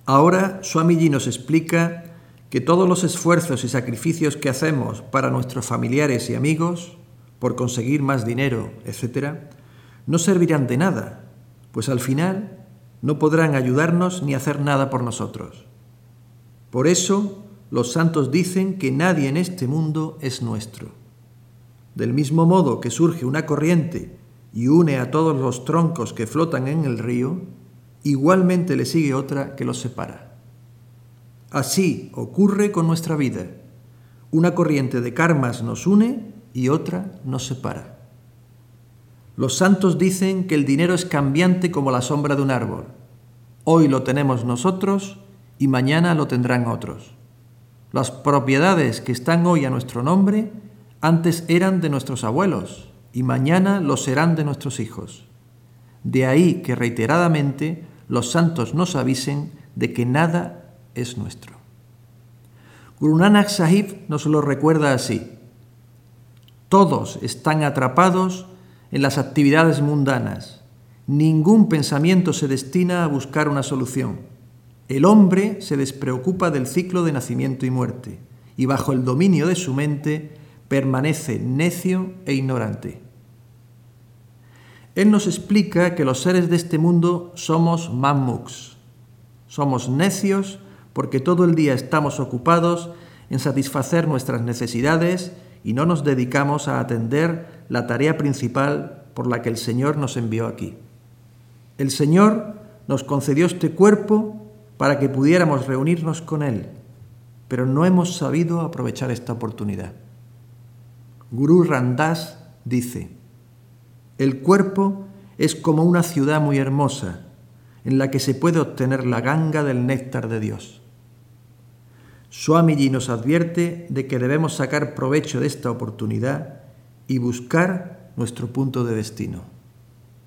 Ahora Swamiji nos explica que todos los esfuerzos y sacrificios que hacemos para nuestros familiares y amigos, por conseguir más dinero, etc., no servirán de nada, pues al final no podrán ayudarnos ni hacer nada por nosotros. Por eso, los santos dicen que nadie en este mundo es nuestro. Del mismo modo que surge una corriente y une a todos los troncos que flotan en el río, igualmente le sigue otra que los separa. Así ocurre con nuestra vida. Una corriente de karmas nos une y otra nos separa. Los santos dicen que el dinero es cambiante como la sombra de un árbol. Hoy lo tenemos nosotros y mañana lo tendrán otros. Las propiedades que están hoy a nuestro nombre antes eran de nuestros abuelos y mañana lo serán de nuestros hijos. De ahí que reiteradamente los santos nos avisen de que nada es nuestro. Guru Nanak Sahib nos lo recuerda así: todos están atrapados en las actividades mundanas. Ningún pensamiento se destina a buscar una solución. El hombre se despreocupa del ciclo de nacimiento y muerte, y bajo el dominio de su mente permanece necio e ignorante. Él nos explica que los seres de este mundo somos mammuks. Somos necios porque todo el día estamos ocupados en satisfacer nuestras necesidades y no nos dedicamos a atender la tarea principal por la que el Señor nos envió aquí. El Señor nos concedió este cuerpo para que pudiéramos reunirnos con Él, pero no hemos sabido aprovechar esta oportunidad. Guru Ramdas dice: el cuerpo es como una ciudad muy hermosa en la que se puede obtener la ganga del néctar de Dios. Swamiji nos advierte de que debemos sacar provecho de esta oportunidad y buscar nuestro punto de destino.